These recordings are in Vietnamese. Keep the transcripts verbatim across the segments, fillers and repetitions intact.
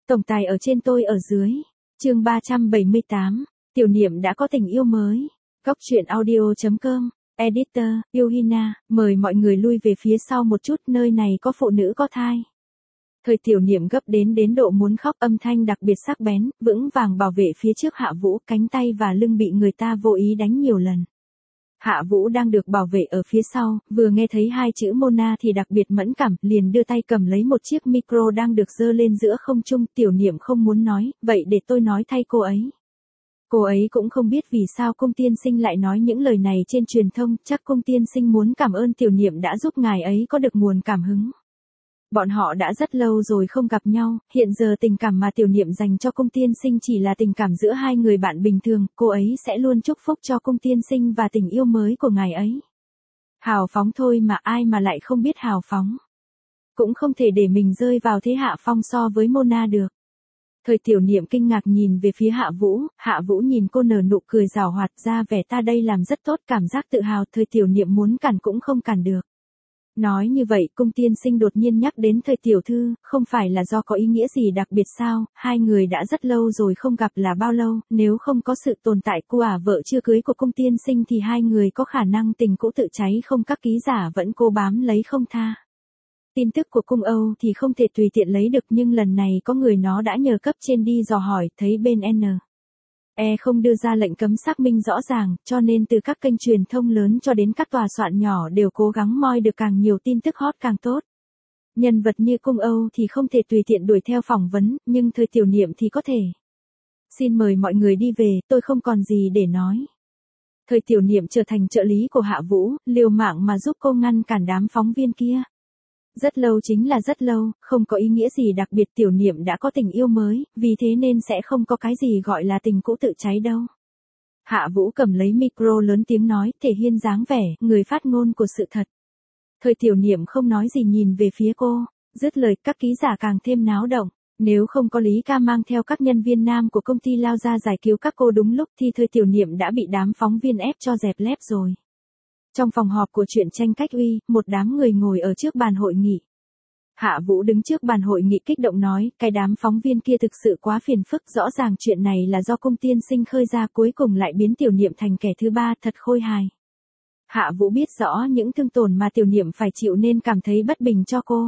Tổng tài ở trên tôi ở dưới. Chương ba trăm bảy mươi tám, Tiểu Niệm đã có tình yêu mới. Góc truyện audio chấm com, Editor, Yuhina, mời mọi người lui về phía sau một chút, nơi này có phụ nữ có thai. Thời Tiểu Niệm gấp đến đến độ muốn khóc, âm thanh đặc biệt sắc bén, vững vàng bảo vệ phía trước Hạ Vũ, cánh tay và lưng bị người ta vô ý đánh nhiều lần. Hạ Vũ đang được bảo vệ ở phía sau, vừa nghe thấy hai chữ Mona thì đặc biệt mẫn cảm, liền đưa tay cầm lấy một chiếc micro đang được giơ lên giữa không trung. Tiểu Niệm không muốn nói, vậy để tôi nói thay cô ấy. Cô ấy cũng không biết vì sao Cung tiên sinh lại nói những lời này trên truyền thông, chắc Cung tiên sinh muốn cảm ơn Tiểu Niệm đã giúp ngài ấy có được nguồn cảm hứng. Bọn họ đã rất lâu rồi không gặp nhau, hiện giờ tình cảm mà Tiểu Niệm dành cho Cung tiên sinh chỉ là tình cảm giữa hai người bạn bình thường, cô ấy sẽ luôn chúc phúc cho Cung tiên sinh và tình yêu mới của ngài ấy. Hào phóng thôi mà, ai mà lại không biết hào phóng. Cũng không thể để mình rơi vào thế hạ phong so với Mona được. Thời Tiểu Niệm kinh ngạc nhìn về phía Hạ Vũ, Hạ Vũ nhìn cô nở nụ cười giảo hoạt, ra vẻ ta đây làm rất tốt, cảm giác tự hào. Thời Tiểu Niệm muốn cản cũng không cản được. Nói như vậy, Cung tiên sinh đột nhiên nhắc đến Thời tiểu thư, không phải là do có ý nghĩa gì đặc biệt sao? Hai người đã rất lâu rồi không gặp là bao lâu, nếu không có sự tồn tại của ả vợ chưa cưới của Cung tiên sinh thì hai người có khả năng tình cũ tự cháy không, các ký giả vẫn cố bám lấy không tha. Tin tức của Cung Âu thì không thể tùy tiện lấy được, nhưng lần này có người nó đã nhờ cấp trên đi dò hỏi, thấy bên N E không đưa ra lệnh cấm xác minh rõ ràng, cho nên từ các kênh truyền thông lớn cho đến các tòa soạn nhỏ đều cố gắng moi được càng nhiều tin tức hot càng tốt. Nhân vật như Cung Âu thì không thể tùy tiện đuổi theo phỏng vấn, nhưng Thời Tiểu Niệm thì có thể. Xin mời mọi người đi về, tôi không còn gì để nói. Thời Tiểu Niệm trở thành trợ lý của Hạ Vũ, liều mạng mà giúp cô ngăn cản đám phóng viên kia. Rất lâu chính là rất lâu, không có ý nghĩa gì đặc biệt, Tiểu Niệm đã có tình yêu mới, vì thế nên sẽ không có cái gì gọi là tình cũ tự cháy đâu. Hạ Vũ cầm lấy micro lớn tiếng nói, thể hiện dáng vẻ, người phát ngôn của sự thật. Thời Tiểu Niệm không nói gì nhìn về phía cô, dứt lời các ký giả càng thêm náo động. Nếu không có Lý Ca mang theo các nhân viên nam của công ty lao ra giải cứu các cô đúng lúc thì Thời Tiểu Niệm đã bị đám phóng viên ép cho dẹp lép rồi. Trong phòng họp của truyện tranh Cách Uy, một đám người ngồi ở trước bàn hội nghị. Hạ Vũ đứng trước bàn hội nghị kích động nói, cái đám phóng viên kia thực sự quá phiền phức, rõ ràng chuyện này là do Cung tiên sinh khơi ra, cuối cùng lại biến Tiểu Niệm thành kẻ thứ ba, thật khôi hài. Hạ Vũ biết rõ những thương tổn mà Tiểu Niệm phải chịu nên cảm thấy bất bình cho cô.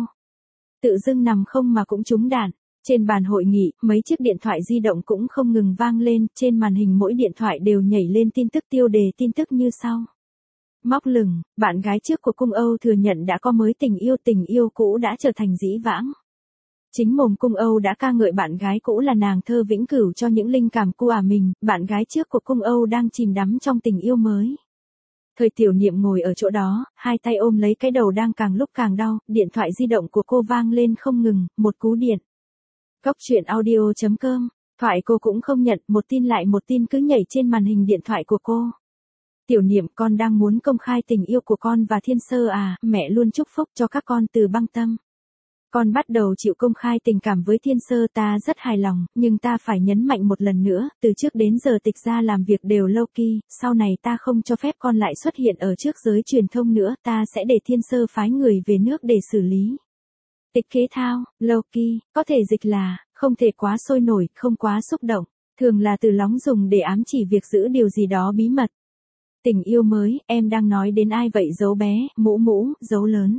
Tự dưng nằm không mà cũng trúng đạn. Trên bàn hội nghị, mấy chiếc điện thoại di động cũng không ngừng vang lên, trên màn hình mỗi điện thoại đều nhảy lên tin tức, tiêu đề tin tức như sau. Móc lửng, bạn gái trước của Cung Âu thừa nhận đã có mới tình yêu, tình yêu cũ đã trở thành dĩ vãng. Chính mồm Cung Âu đã ca ngợi bạn gái cũ là nàng thơ vĩnh cửu cho những linh cảm của ả mình, bạn gái trước của Cung Âu đang chìm đắm trong tình yêu mới. Thời Tiểu Niệm ngồi ở chỗ đó, hai tay ôm lấy cái đầu đang càng lúc càng đau, điện thoại di động của cô vang lên không ngừng, một cú điện. Góc truyện audio chấm com, thoại cô cũng không nhận, một tin lại một tin cứ nhảy trên màn hình điện thoại của cô. Tiểu Niệm, con đang muốn công khai tình yêu của con và Thiên Sơ à, mẹ luôn chúc phúc cho các con từ băng tâm. Con bắt đầu chịu công khai tình cảm với Thiên Sơ, ta rất hài lòng, nhưng ta phải nhấn mạnh một lần nữa, từ trước đến giờ Tịch gia làm việc đều low key, sau này ta không cho phép con lại xuất hiện ở trước giới truyền thông nữa, ta sẽ để Thiên Sơ phái người về nước để xử lý. Tịch kế thao, low key, có thể dịch là, không thể quá sôi nổi, không quá xúc động, thường là từ lóng dùng để ám chỉ việc giữ điều gì đó bí mật. Tình yêu mới, em đang nói đến ai vậy? Dấu bé, mũ mũ, dấu lớn.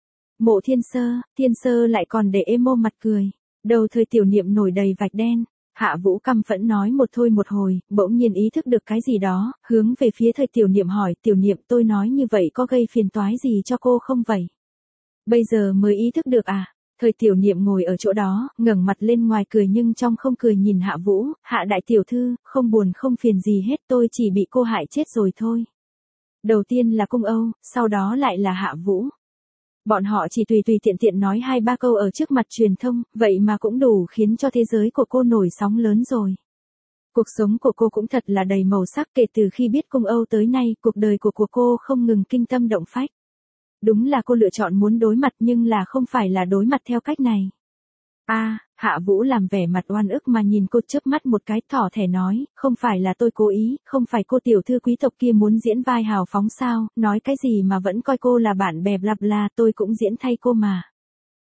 Mộ Thiên Sơ, Thiên Sơ lại còn để emo mặt cười. Đầu Thời Tiểu Niệm nổi đầy vạch đen. Hạ Vũ căm phẫn nói một thôi một hồi, bỗng nhiên ý thức được cái gì đó, hướng về phía Thời Tiểu Niệm hỏi, Tiểu Niệm, tôi nói như vậy có gây phiền toái gì cho cô không vậy? Bây giờ mới ý thức được à? Thời Tiểu Niệm ngồi ở chỗ đó, ngẩng mặt lên ngoài cười nhưng trong không cười nhìn Hạ Vũ, Hạ đại tiểu thư, không buồn không phiền gì hết, tôi chỉ bị cô hại chết rồi thôi. Đầu tiên là Cung Âu, sau đó lại là Hạ Vũ. Bọn họ chỉ tùy tùy tiện tiện nói hai ba câu ở trước mặt truyền thông, vậy mà cũng đủ khiến cho thế giới của cô nổi sóng lớn rồi. Cuộc sống của cô cũng thật là đầy màu sắc, kể từ khi biết Cung Âu tới nay, cuộc đời của, của cô không ngừng kinh tâm động phách. Đúng là cô lựa chọn muốn đối mặt nhưng là không phải là đối mặt theo cách này. A, à, Hạ Vũ làm vẻ mặt oan ức mà nhìn cô chớp mắt một cái, thỏ thẻ nói, không phải là tôi cố ý, không phải cô tiểu thư quý tộc kia muốn diễn vai hào phóng sao, nói cái gì mà vẫn coi cô là bạn bè bla bla, tôi cũng diễn thay cô mà.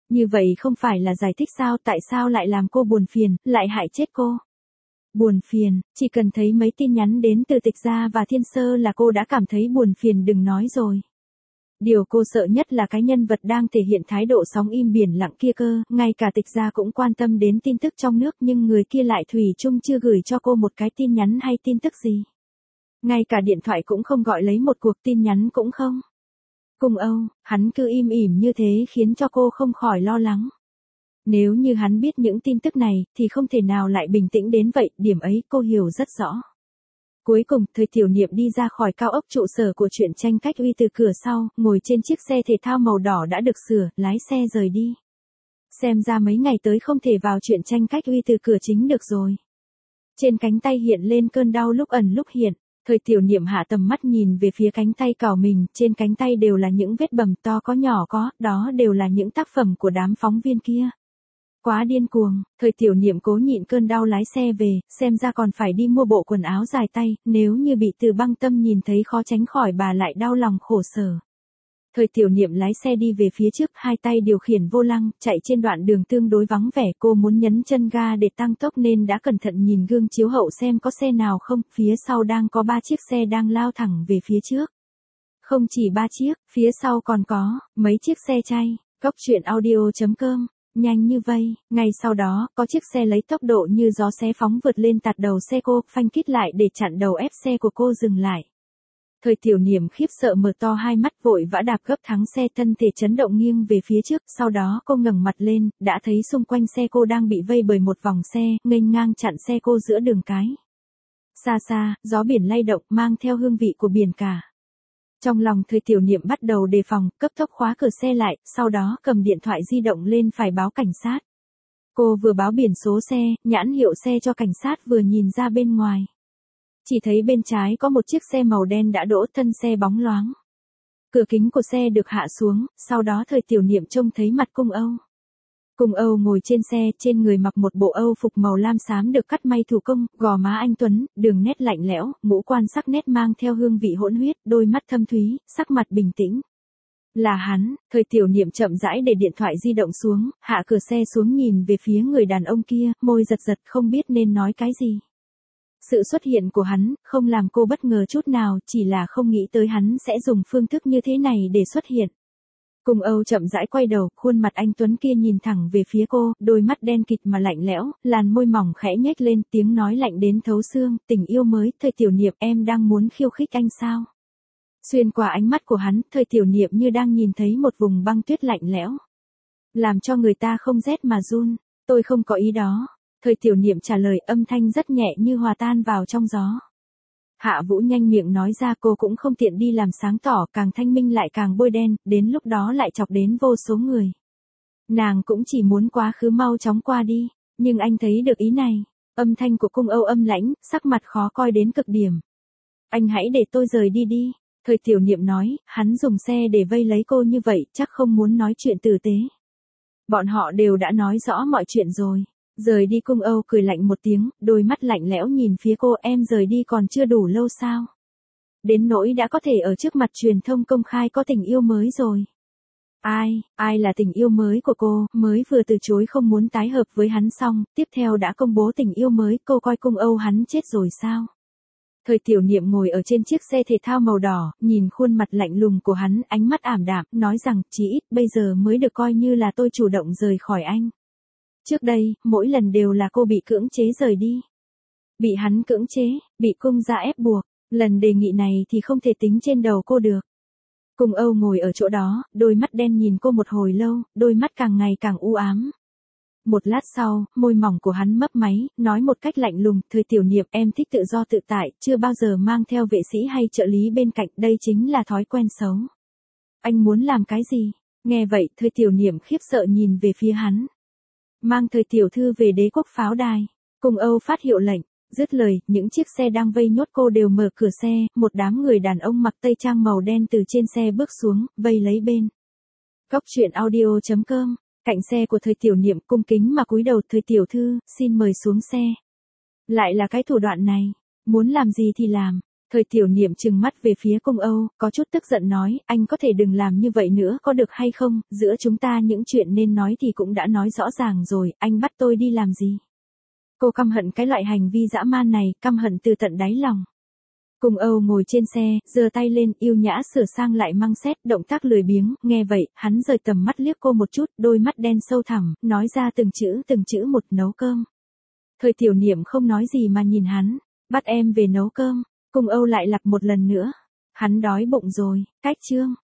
Như vậy không phải là giải thích sao, tại sao lại làm cô buồn phiền, lại hại chết cô? Buồn phiền, chỉ cần thấy mấy tin nhắn đến từ Tịch Gia và Thiên Sơ là cô đã cảm thấy buồn phiền đừng nói rồi. Điều cô sợ nhất là cái nhân vật đang thể hiện thái độ sóng im biển lặng kia cơ, ngay cả Tịch Gia cũng quan tâm đến tin tức trong nước nhưng người kia lại thủy chung chưa gửi cho cô một cái tin nhắn hay tin tức gì. Ngay cả điện thoại cũng không gọi lấy một cuộc tin nhắn cũng không. Cung Âu, hắn cứ im ỉm như thế khiến cho cô không khỏi lo lắng. Nếu như hắn biết những tin tức này, thì không thể nào lại bình tĩnh đến vậy, điểm ấy cô hiểu rất rõ. Cuối cùng, Thời Tiểu Niệm đi ra khỏi cao ốc trụ sở của truyện tranh Cách Uy từ cửa sau, ngồi trên chiếc xe thể thao màu đỏ đã được sửa, lái xe rời đi. Xem ra mấy ngày tới không thể vào truyện tranh Cách Uy từ cửa chính được rồi. Trên cánh tay hiện lên cơn đau lúc ẩn lúc hiện. Thời Tiểu Niệm hạ tầm mắt nhìn về phía cánh tay cào mình, trên cánh tay đều là những vết bầm to có nhỏ có, đó đều là những tác phẩm của đám phóng viên kia. Quá điên cuồng, Thời Tiểu Niệm cố nhịn cơn đau lái xe về, xem ra còn phải đi mua bộ quần áo dài tay, nếu như bị Từ Băng Tâm nhìn thấy khó tránh khỏi bà lại đau lòng khổ sở. Thời Tiểu Niệm lái xe đi về phía trước, hai tay điều khiển vô lăng, chạy trên đoạn đường tương đối vắng vẻ, cô muốn nhấn chân ga để tăng tốc nên đã cẩn thận nhìn gương chiếu hậu xem có xe nào không, phía sau đang có ba chiếc xe đang lao thẳng về phía trước. Không chỉ ba chiếc, phía sau còn có mấy chiếc xe chay. Cốc truyện audio chấm com. Nhanh như vây, ngay sau đó, có chiếc xe lấy tốc độ như gió xé phóng vượt lên tạt đầu xe cô, phanh kít lại để chặn đầu ép xe của cô dừng lại. Thời Tiểu Niệm khiếp sợ mở to hai mắt vội vã đạp gấp thắng xe, thân thể chấn động nghiêng về phía trước, sau đó cô ngẩng mặt lên, đã thấy xung quanh xe cô đang bị vây bởi một vòng xe, nghênh ngang chặn xe cô giữa đường cái. Xa xa, gió biển lay động mang theo hương vị của biển cả. Trong lòng Thời Tiểu Niệm bắt đầu đề phòng, cấp tốc khóa cửa xe lại, sau đó cầm điện thoại di động lên phải báo cảnh sát. Cô vừa báo biển số xe, nhãn hiệu xe cho cảnh sát vừa nhìn ra bên ngoài. Chỉ thấy bên trái có một chiếc xe màu đen đã đỗ, thân xe bóng loáng. Cửa kính của xe được hạ xuống, sau đó Thời Tiểu Niệm trông thấy mặt Cung Âu. Cung Âu ngồi trên xe, trên người mặc một bộ Âu phục màu lam xám được cắt may thủ công, gò má anh tuấn, đường nét lạnh lẽo, ngũ quan sắc nét mang theo hương vị hỗn huyết, đôi mắt thâm thúy, sắc mặt bình tĩnh. Là hắn. Thời Tiểu Niệm chậm rãi để điện thoại di động xuống, hạ cửa xe xuống nhìn về phía người đàn ông kia, môi giật giật không biết nên nói cái gì. Sự xuất hiện của hắn, không làm cô bất ngờ chút nào, chỉ là không nghĩ tới hắn sẽ dùng phương thức như thế này để xuất hiện. Cung Âu chậm rãi quay đầu, khuôn mặt anh tuấn kia nhìn thẳng về phía cô, đôi mắt đen kịt mà lạnh lẽo, làn môi mỏng khẽ nhếch lên, tiếng nói lạnh đến thấu xương, tình yêu mới, Thời Tiểu Niệm, em đang muốn khiêu khích anh sao? Xuyên qua ánh mắt của hắn, Thời Tiểu Niệm như đang nhìn thấy một vùng băng tuyết lạnh lẽo. Làm cho người ta không rét mà run, tôi không có ý đó. Thời Tiểu Niệm trả lời, âm thanh rất nhẹ như hòa tan vào trong gió. Hạ Vũ nhanh miệng nói ra, cô cũng không tiện đi làm sáng tỏ, càng thanh minh lại càng bôi đen, đến lúc đó lại chọc đến vô số người. Nàng cũng chỉ muốn quá khứ mau chóng qua đi, nhưng anh thấy được ý này. Âm thanh của Cung Âu âm lãnh, sắc mặt khó coi đến cực điểm. Anh hãy để tôi rời đi đi. Thời Tiểu Niệm nói, hắn dùng xe để vây lấy cô như vậy, chắc không muốn nói chuyện tử tế. Bọn họ đều đã nói rõ mọi chuyện rồi. Rời đi. Cung Âu cười lạnh một tiếng, đôi mắt lạnh lẽo nhìn phía cô, em rời đi còn chưa đủ lâu sao? Đến nỗi đã có thể ở trước mặt truyền thông công khai có tình yêu mới rồi. Ai, ai là tình yêu mới của cô, mới vừa từ chối không muốn tái hợp với hắn xong, tiếp theo đã công bố tình yêu mới, cô coi Cung Âu hắn chết rồi sao? Thời Tiểu Niệm ngồi ở trên chiếc xe thể thao màu đỏ, nhìn khuôn mặt lạnh lùng của hắn, ánh mắt ảm đạm, nói rằng, chỉ ít bây giờ mới được coi như là tôi chủ động rời khỏi anh. Trước đây, mỗi lần đều là cô bị cưỡng chế rời đi. Bị hắn cưỡng chế, bị Cung gia ép buộc, lần đề nghị này thì không thể tính trên đầu cô được. Cung Âu ngồi ở chỗ đó, đôi mắt đen nhìn cô một hồi lâu, đôi mắt càng ngày càng u ám. Một lát sau, môi mỏng của hắn mấp máy, nói một cách lạnh lùng, Thời Tiểu Niệm, em thích tự do tự tại, chưa bao giờ mang theo vệ sĩ hay trợ lý bên cạnh, đây chính là thói quen xấu. Anh muốn làm cái gì? Nghe vậy, Thời Tiểu Niệm khiếp sợ nhìn về phía hắn. Mang Thời Tiểu Thư về Đế Quốc pháo đài. Cung Âu phát hiệu lệnh. Dứt lời, những chiếc xe đang vây nhốt cô đều mở cửa xe, một đám người đàn ông mặc tây trang màu đen từ trên xe bước xuống, vây lấy bên. Cốc truyện audio chấm com. Cạnh xe của Thời Tiểu Niệm, cung kính mà cúi đầu, Thời Tiểu Thư, xin mời xuống xe. Lại là cái thủ đoạn này, muốn làm gì thì làm. Thời Tiểu Niệm trừng mắt về phía Cung Âu, có chút tức giận nói, anh có thể đừng làm như vậy nữa có được hay không, giữa chúng ta những chuyện nên nói thì cũng đã nói rõ ràng rồi, anh bắt tôi đi làm gì? Cô căm hận cái loại hành vi dã man này, căm hận từ tận đáy lòng. Cung Âu ngồi trên xe, giơ tay lên, yêu nhã sửa sang lại măng xét, động tác lười biếng, nghe vậy, hắn rời tầm mắt liếc cô một chút, đôi mắt đen sâu thẳm, nói ra từng chữ từng chữ một, nấu cơm. Thời Tiểu Niệm không nói gì mà nhìn hắn, bắt em về nấu cơm. Cung Âu lại lặp một lần nữa, hắn đói bụng rồi, cách chương.